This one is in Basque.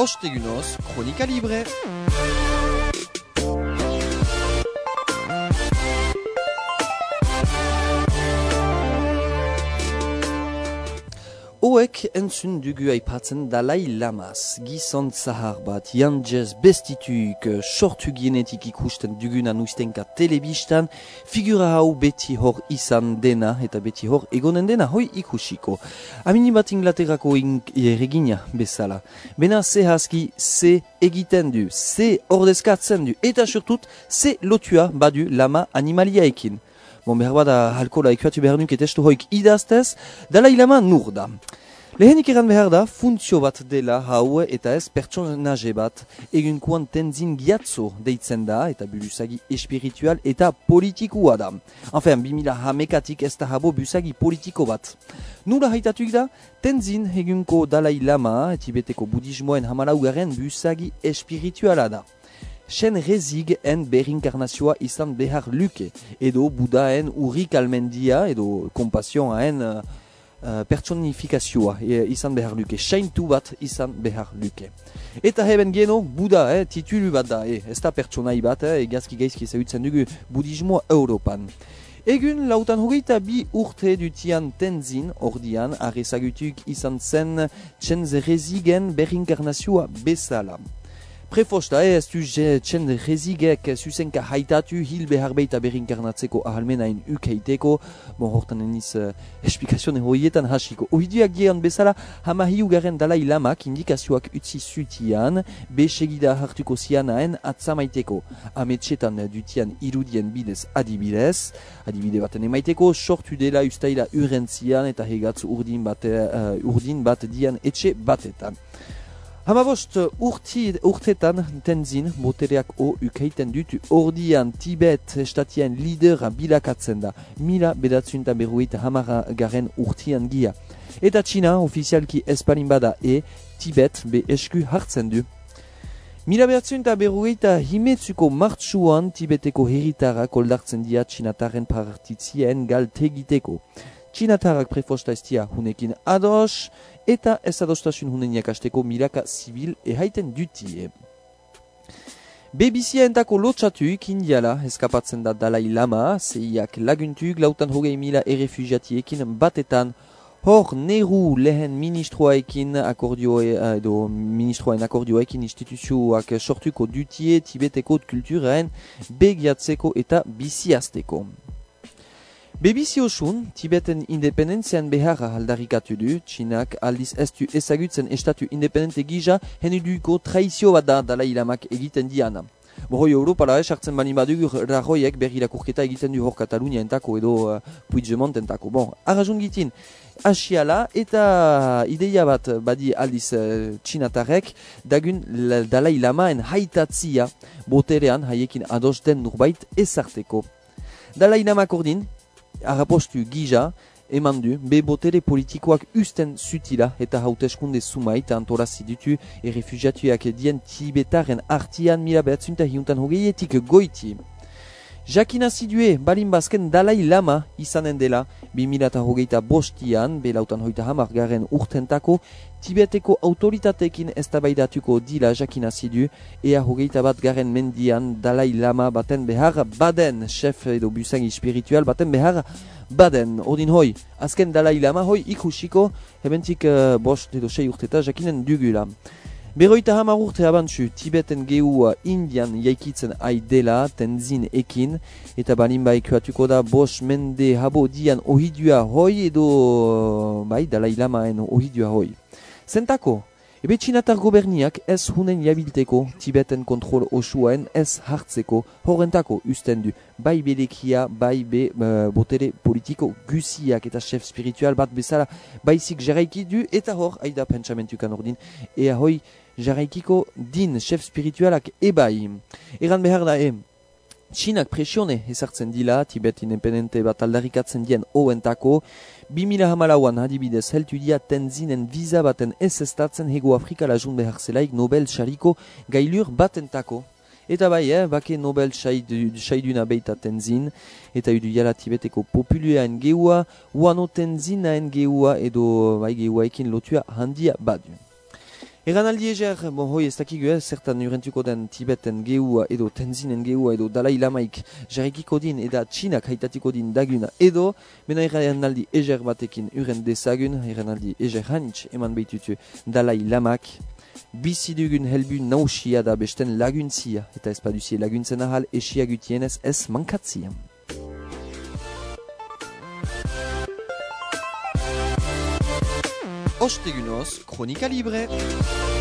Ostegunoz, Kronika Libre. Oek entzun dugu aipatzen Dalai Lamaz, gizon zahar bat, jantzez bestituik, sortu genetik ikusten dugunan ustenka telebistan, figura hau beti hor izan dena eta beti hor egonen dena hoi ikusiko. Amini bat Inglaterrako erregina bezala. Bena ze haski, ze egiten du, ze ordezkatzen du, eta surtut, ze lotua badu lama animaliaekin. Bon, behar bada halkola ekuatu behar nuke testu hoik idaztez, Dalai Lama nur da. Lehenik eran behar da, funtzio bat dela hau eta ez pertsonaje bat, egunkoan Tenzin Gyatso deitzen da, eta busagi espiritual eta politikua da. Enfin, 2000 ez da habo busagi politiko bat. Nula haitatuk da, Tenzin egunko Dalai Lama, Tibeteko budismoen hamalaugarren busagi espirituala da. Sen rezig en berinkarnazioa izan behar luke, edo Budaen urrik almendia, edo kompasioaen pertsonifikazioa izan behar luke, seintu bat izan behar luke. Eta heben geno, Buda, titulu bat da, ez da pertsonai bat, egazki gaizki ezagutzen dugu budismoa Europan. Egun lautan hogeita bi urte dutian Tenzin, ordian, arrezagutuk izan zen Tsen berinkarnazioa bezala. Prefosta ez du Tsen rezigek zuzenka haitatu hil behar beita berinkarnatzeko ahalmenain ukeiteko, bon hortan eniz esplikazioen horietan hasiko. Ohiduak gehan bezala hamahiugaren Dalai Lamak indikazioak utzi zutian, besegida hartuko zianaen atzamaiteko. Ametxetan dutian irudien bidez adibide baten emaiteko, sortu dela ustaila urentzian eta hegatz urdin bat dian etxe batetan. Hamabost urtetan Tenzin botereak ukeiten dutu ordian Tibet estatien lidera bilakatzen da, 1950 urtean gia. Eta Txina ofizialki espalin bada Tibet be esku hartzen du. 1950 martxuan Tibeteko herritara koldartzen dia Txinatarren partitzien galtegiteko. Txinatarrak prefosta estia hunekin ados, eta ez adostasun huneniak asteko milaka zibil ehaiten dutie. Bebizia entako lotxatuik indiala eskapatzen da Dalai Lama, zeiak laguntuk lautan hogei mila errefugiatiekin batetan, hor Nehru lehen ministroaekin akordioekin instituzioak sortuko dutie Tibeteko kulturaen begiatzeko eta biziazteko. Bebiziosun, Tibeten independentzian beharra aldarrikatu du, Txinak aldiz ez du ezagutzen estatu independente gisa, henuduko traizio bat da Dalai Lamak egiten diana. Borroi Europala hartzen bani badugu Rajoyek berri lakurketa egiten du hor Katalunia entako edo Puigdemont entako. Bon, arrazun gitin, asiala eta ideia bat badi aldiz Txinatarrek, dagun Dalai Lamaen haitatzia boterean haiekin ados den nurbait ezarteko. Dalai Lamak ordin, Arrapostu gija, eman du, be botere politikoak usten zutila eta hauteskunde sumait antolazi dutu errefugiatuak dien Tibetaren artian 1920 goiti. Jakinazi due balin bazken Dalai Lama izanen dela 2025an, belautan hoita hamargarren urtentako, Tibeteko autoritatekin eztabaidatuko dila jakinazi du, ea hogeita bat garen mendian Dalai Lama baten behar baden, chef edo busagi spiritual baten behar baden. Ordin hoi, azken Dalai Lama hoi ikusiko, hebentik bost edo 6 urteta jakinen dugula. Beroita hamar urte abantzu, Tibeten geua Indian jaikitzen aidela Tenzin ekin, eta balin ekuatuko da bos mende habo dian ohidua hoi edo Dalai Lamaen ohidua hoi. Zentako, ebe Txinatar goberniak ez hunen jabilteko Tibeten kontrol osuaen ez hartzeko horrentako usten du bai belekia, bai botere politiko guziak eta chef spiritual bat bezala baizik jarraiki du eta hor aida pentsamentukan ordin ea hoi jarraikiko din chef spiritualak ebai. Eran behar da Txinak presione ezartzen dila, Tibet independente bat aldarrikatzen dien hoentako, 2014an adibidez heltu dia Tenzinen viza baten ez estatzen Hego Afrika lajun behar zelaik Nobel sariko gailur batentako. Eta bai, bake Nobel saiduna beita Tenzin, eta idu jala Tibeteko populuaen geua, uano Tenzinaen geua edo geua ekin lotua handia badu. Egan aldi eger, hoi ez dakigu zertan urentuko den Tibeten geua edo Tenzinen geua edo Dalai Lamaik jarrikiko din eda Txinak haitatiko din daguna edo, mena egan aldi eger batekin uren dezagun, egan aldi eger hanitz eman behitutu Dalai Lamak, bizidugun helbu nausia da besten laguntzia, eta ez paduzie laguntzen ahal esiagutienez ez mankatzia. Ostegunoz, Kronika Libre.